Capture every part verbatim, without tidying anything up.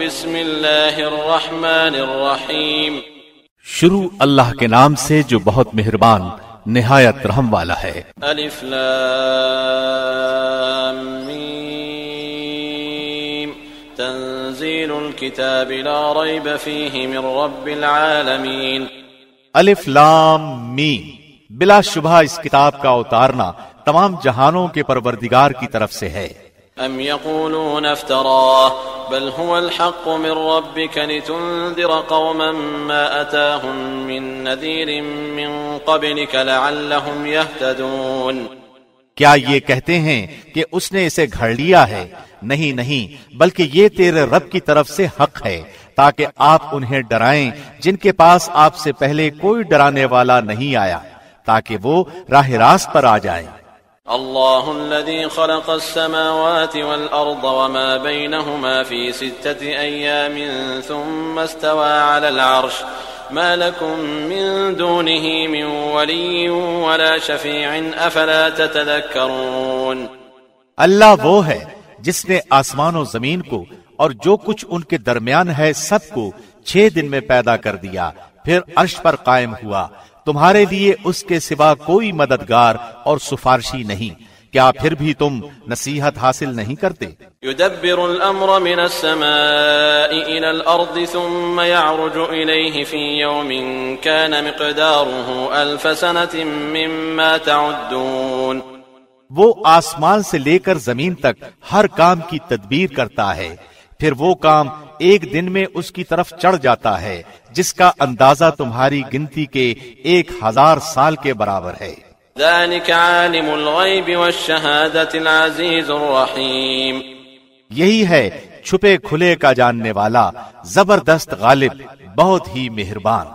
بسم اللہ الرحمن الرحیم. شروع اللہ کے نام سے جو بہت مہربان نہایت رحم والا ہے. الف لام میم تنزیل الكتاب لا ریب فیہ من رب العالمین. الف لام میم بلا شبہ اس کتاب کا اتارنا تمام جہانوں کے پروردگار کی طرف سے ہے. ام یقولون افتراه بل هو الحق من ربك لتنذر قوما ما اتاهم من نذير من قبلك لعلهم يهتدون. کیا یہ کہتے ہیں کہ اس نے اسے گھڑ لیا ہے؟ نہیں نہیں، بلکہ یہ تیرے رب کی طرف سے حق ہے تاکہ آپ انہیں ڈرائیں جن کے پاس آپ سے پہلے کوئی ڈرانے والا نہیں آیا، تاکہ وہ راہ راست پر آ جائیں. اللہ الذي خلق السماوات والأرض وما بينهما في ستة أيام ثم استوى على العرش ما لكم من دونه من ولي ولا شفيع أفلا تتذكرون. اللہ وہ ہے جس نے آسمان و زمین کو اور جو کچھ ان کے درمیان ہے سب کو چھ دن میں پیدا کر دیا، پھر عرش پر قائم ہوا. تمہارے لیے اس کے سوا کوئی مددگار اور سفارشی نہیں، کیا پھر بھی تم نصیحت حاصل نہیں کرتے؟ يدبر الامر من السماء الى الارض ثم يعرج اليه في يوم كان مقداره الف سنة مما تعدون. وہ آسمان سے لے کر زمین تک ہر کام کی تدبیر کرتا ہے، پھر وہ کام ایک دن میں اس کی طرف چڑھ جاتا ہے جس کا اندازہ تمہاری گنتی کے ایک ہزار سال کے برابر ہے. ذلك عالم الغیب والشہادة العزیز الرحیم. یہی ہے چھپے کھلے کا جاننے والا، زبردست غالب، بہت ہی مہربان.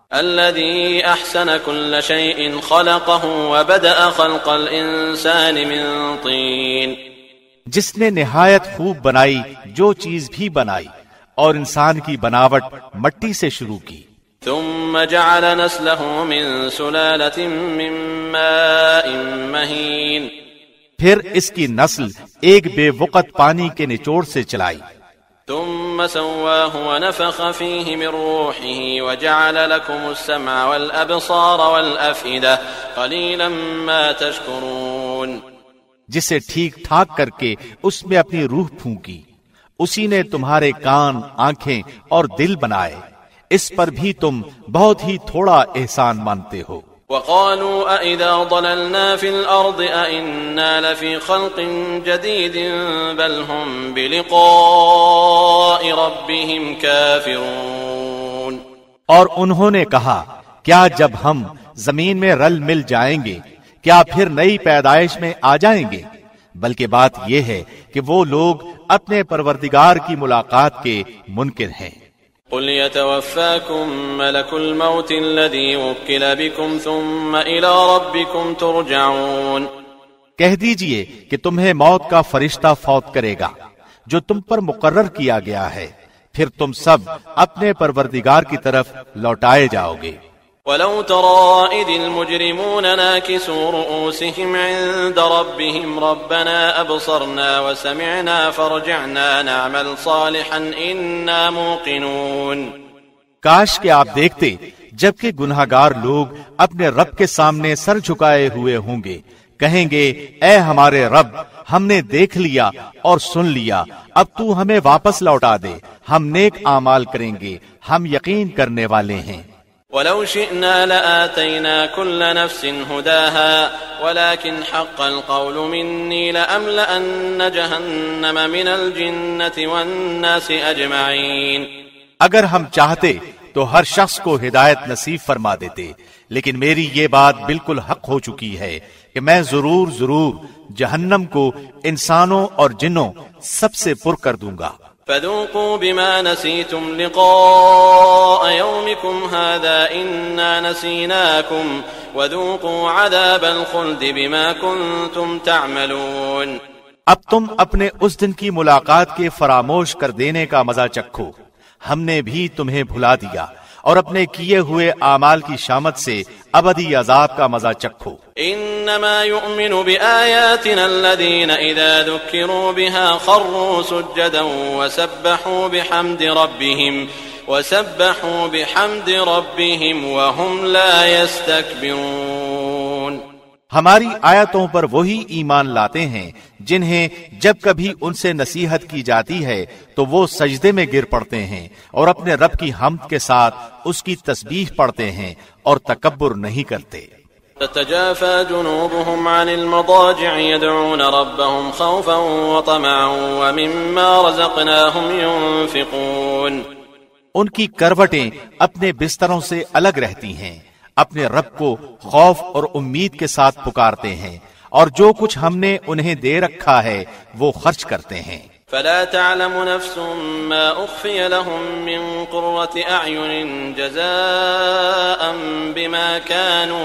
الذي احسن كل شيء خلقه وبدأ خلق الانسان من طين. جس نے نہایت خوب بنائی جو چیز بھی بنائی اور انسان کی بناوٹ مٹی سے شروع کی. ثم جعل نسله من سلالة من ماء مهين. پھر اس کی نسل ایک بے وقت پانی کے نچوڑ سے چلائی. ثم سواه ونفخ فيه من روحه وجعل لكم السمع والأبصار والأفئدة قليلا ما تشكرون. جسے ٹھیک ٹھاک کر کے اس میں اپنی روح پھونکی، اسی نے تمہارے کان، آنکھیں اور دل بنائے، اس پر بھی تم بہت ہی تھوڑا احسان مانتے ہو. وقالوا أَإِذَا ضَلَلْنَا فِي الْأَرْضِ أَإِنَّا لَفِي خَلْقٍ جَدِيدٍ بَلْ هُمْ بِلِقَاءِ رَبِّهِمْ كَافِرُونَ. اور انہوں نے کہا، کیا جب ہم زمین میں رل مل جائیں گے کیا پھر نئی پیدائش میں آ جائیں گے؟ بلکہ بات یہ ہے کہ وہ لوگ اپنے پروردگار کی ملاقات کے منکر ہیں. قل يتوفاكم ملك الموت الذي وكل بكم ثم إلى ربكم ترجعون. کہہ دیجئے کہ تمہیں موت کا فرشتہ فوت کرے گا جو تم پر مقرر کیا گیا ہے، پھر تم سب اپنے پروردگار کی طرف لوٹائے جاؤ گے. ولو ترى إذ المجرمون ناكسوا رؤوسهم عند ربهم ربنا أبصرنا وسمعنا فرجعنا نعمل صالحا إنا موقنون. کاش کہ آپ دیکھتے جبکہ گناہگار لوگ اپنے رب کے سامنے سر جھکائے ہوئے ہوں گے، کہیں گے اے ہمارے رب، ہم نے دیکھ لیا اور سن لیا، اب تو ہمیں واپس لوٹا دے، ہم نیک اعمال کریں گے، ہم یقین کرنے والے ہیں. ولو شئنا لآتينا كل نفس هداها ولكن حق القول مني لأملأن جهنم من الجنة والناس أجمعين. اگر ہم چاہتے تو ہر شخص کو ہدایت نصیب فرما دیتے، لیکن میری یہ بات بالکل حق ہو چکی ہے کہ میں ضرور ضرور جہنم کو انسانوں اور جنوں سب سے پر کر دوں گا. فذوقوا بما نسيتم لقاء يومكم هذا إنا نسيناكم وذوقوا عذاب الخلد بما كنتم تعملون. اب تم اپنے اس دن کی ملاقات کے فراموش کر دینے کا مزہ چکھو، ہم نے بھی تمہیں بھلا دیا اور اپنے کیے ہوئے اعمال کی شامت سے ابدی عذاب کا مزہ چکھو۔ انما يؤمن بآياتنا الذين اذا ذكروا بها خروا سجدا وسبحوا بحمد ربهم وسبحوا بحمد ربهم وهم لا يستكبرون۔ ہماری آیتوں پر وہی ایمان لاتے ہیں جنہیں جب کبھی ان سے نصیحت کی جاتی ہے تو وہ سجدے میں گر پڑتے ہیں اور اپنے رب کی حمد کے ساتھ اس کی تسبیح پڑھتے ہیں اور تکبر نہیں کرتے۔ تتجافى جنوبهم عن المضاجع يدعون ربهم خوفا وطمعا ومما رزقناهم ينفقون۔ ان کی کروٹیں اپنے بستروں سے الگ رہتی ہیں، اپنے رب کو خوف اور امید کے ساتھ پکارتے ہیں اور جو کچھ ہم نے انہیں دے رکھا ہے وہ خرچ کرتے ہیں۔ فلا تعلم نفس ما اخفي لهم من قرة اعين جزاء بما كانوا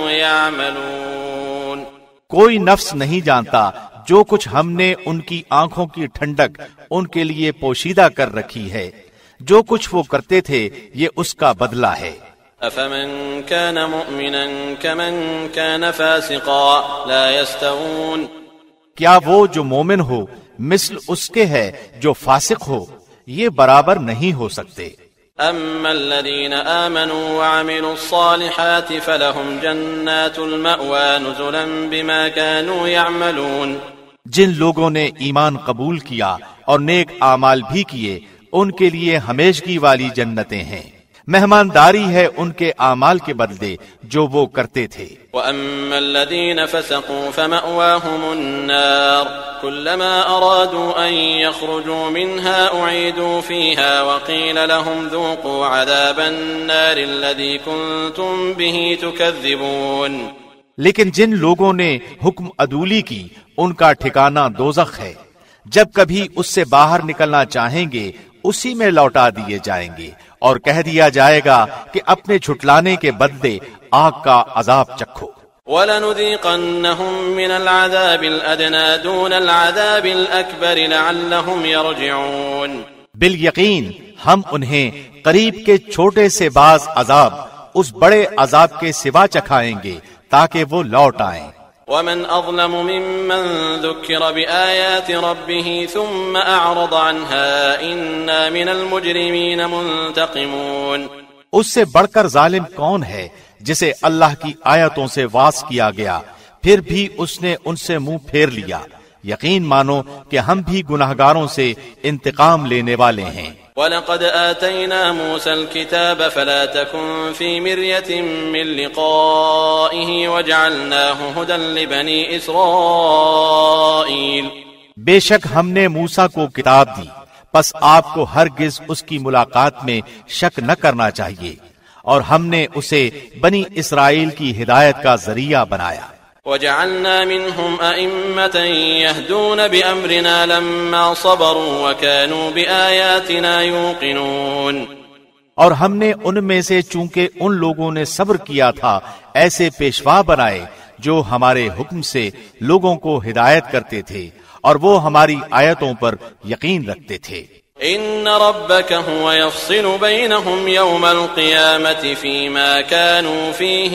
يعملون۔ کوئی نفس نہیں جانتا جو کچھ ہم نے ان کی آنکھوں کی ٹھنڈک ان کے لیے پوشیدہ کر رکھی ہے، جو کچھ وہ کرتے تھے یہ اس کا بدلہ ہے۔ افمن كان مؤمنا كمن كان فاسقا لا يستوون۔ کیا وہ جو مومن ہو مثل اس کے ہے جو فاسق ہو، یہ برابر نہیں ہو سکتے۔ اما الذين آمنوا وعملوا الصالحات فلهم جنات المأوى نزلا بما كانوا يعملون۔ جن لوگوں نے ایمان قبول کیا اور نیک اعمال بھی کیے ان کے لیے ہمیشگی والی جنتیں ہیں، مہمانداری ہے ان کے اعمال کے بدلے جو وہ کرتے تھے۔ وَأَمَّا الَّذِينَ فَسَقُوا فَمَأْوَاهُمُ النَّارُ كُلَّمَا أَرَادُوا أَن يَخْرُجُوا مِنْهَا أُعِيدُوا فِيهَا وَقِيلَ لَهُمْ ذُوقُوا عَذَابَ النَّارِ الَّذِي كُنتُمْ بِهِ تُكَذِّبُونَ۔ لیکن جن لوگوں نے حکم عدولی کی ان کا ٹھکانہ دوزخ ہے، جب کبھی اس سے باہر نکلنا چاہیں گے اسی میں لوٹا دیے جائیں گے اور کہہ دیا جائے گا کہ اپنے جھٹلانے کے بدلے آگ کا عذاب چکھو۔ وَلَنُذِيقَنَّهُم مِّنَ الْعَذَابِ الْأَدْنَىٰ دُونَ الْعَذَابِ الْأَكْبَرِ لَعَلَّهُمْ يَرْجِعُونَ۔ بالیقین ہم انہیں قریب کے چھوٹے سے بعض عذاب اس بڑے عذاب کے سوا چکھائیں گے تاکہ وہ لوٹ آئیں۔ ومن أظلم ممن ذكر بآيات ربه ثم أعرض عنها إنا من المجرمين منتقمون۔ اس سے بڑھ کر ظالم کون ہے جسے اللہ کی آیتوں سے واس کیا گیا پھر بھی اس نے ان سے منہ پھیر لیا۔ یقین مانو کہ ہم بھی گناہگاروں سے انتقام لینے والے ہیں۔ وَلَقَدْ آتَيْنَا مُوسَى الْكِتَابَ فَلَا تَكُنْ فِي مِرْيَةٍ مِّن لِقَائِهِ وَجَعَلْنَاهُ هُدًى لِبَنِي إِسْرَائِيلَ۔ بے شک ہم نے موسیٰ کو کتاب دی، پس آپ کو ہرگز اس کی ملاقات میں شک نہ کرنا چاہیے، اور ہم نے اسے بنی اسرائیل کی ہدایت کا ذریعہ بنایا۔ وَجَعَلْنَا مِنْهُمْ أَئِمَّةً يَهْدُونَ بِأَمْرِنَا لَمَّا صَبَرُوا وَكَانُوا بِآيَاتِنَا يُوقِنُونَ۔ اور ہم نے ان میں سے چونکہ ان لوگوں نے صبر کیا تھا ایسے پیشوا بنائے جو ہمارے حکم سے لوگوں کو ہدایت کرتے تھے اور وہ ہماری آیتوں پر یقین رکھتے تھے۔ ان ربك هو يفصل بينهم يوم القيامة فيما كانوا فيه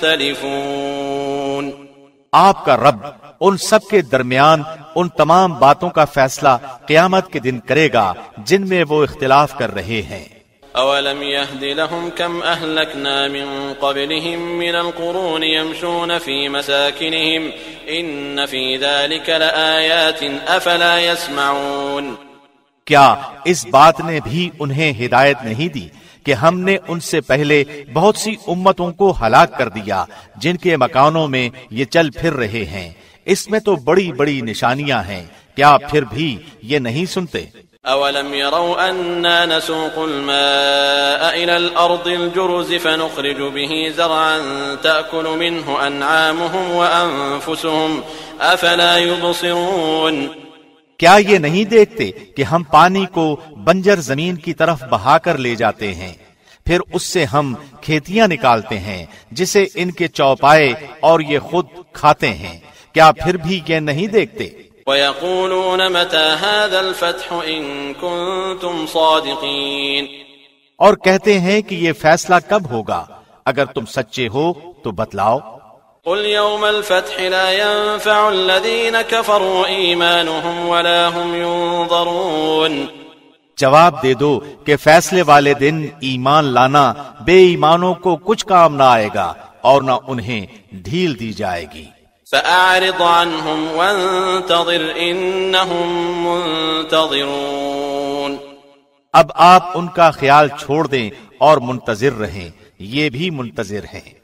يختلفون۔ آپ کا رب ان سب کے درمیان ان تمام باتوں کا فیصلہ قیامت کے دن کرے گا جن میں وہ اختلاف کر رہے ہیں۔ اولم يهد لهم كم اهلكنا من قبلهم من القرون يمشون في مساكنهم ان في ذلك لآيات افلا يسمعون۔ کیا اس بات نے بھی انہیں ہدایت نہیں دی کہ ہم نے ان سے پہلے بہت سی امتوں کو ہلاک کر دیا جن کے مکانوں میں یہ چل پھر رہے ہیں، اس میں تو بڑی بڑی نشانیاں ہیں، کیا پھر بھی یہ نہیں سنتے؟ اولم يروا اننا نسوق الماء الى الارض الجرز فنخرج به زرعا تأكل منه انعامهم وانفسهم افلا يبصرون۔ کیا یہ نہیں دیکھتے کہ ہم پانی کو بنجر زمین کی طرف بہا کر لے جاتے ہیں، پھر اس سے ہم کھیتیاں نکالتے ہیں جسے ان کے چوپائے اور یہ خود کھاتے ہیں، کیا پھر بھی یہ نہیں دیکھتے؟ وَيَقُولُونَ مَتَى هَذَا الْفَتْحُ إِن كُنتُمْ صَادِقِينَ۔ اور کہتے ہیں کہ یہ فیصلہ کب ہوگا؟ اگر تم سچے ہو تو بتلاؤ۔ قل يوم الفتح لا ينفع الذين كفروا إيمانهم ولا هم ينظرون۔ جواب دے دو کہ فیصلے والے دن ایمان لانا بے ایمانوں کو کچھ کام نہ آئے گا اور نہ انہیں ڈھیل دی جائے گی۔ فأعرض عنهم وانتظر إنهم منتظرون۔ اب آپ ان کا خیال چھوڑ دیں اور منتظر رہیں، یہ بھی منتظر ہیں۔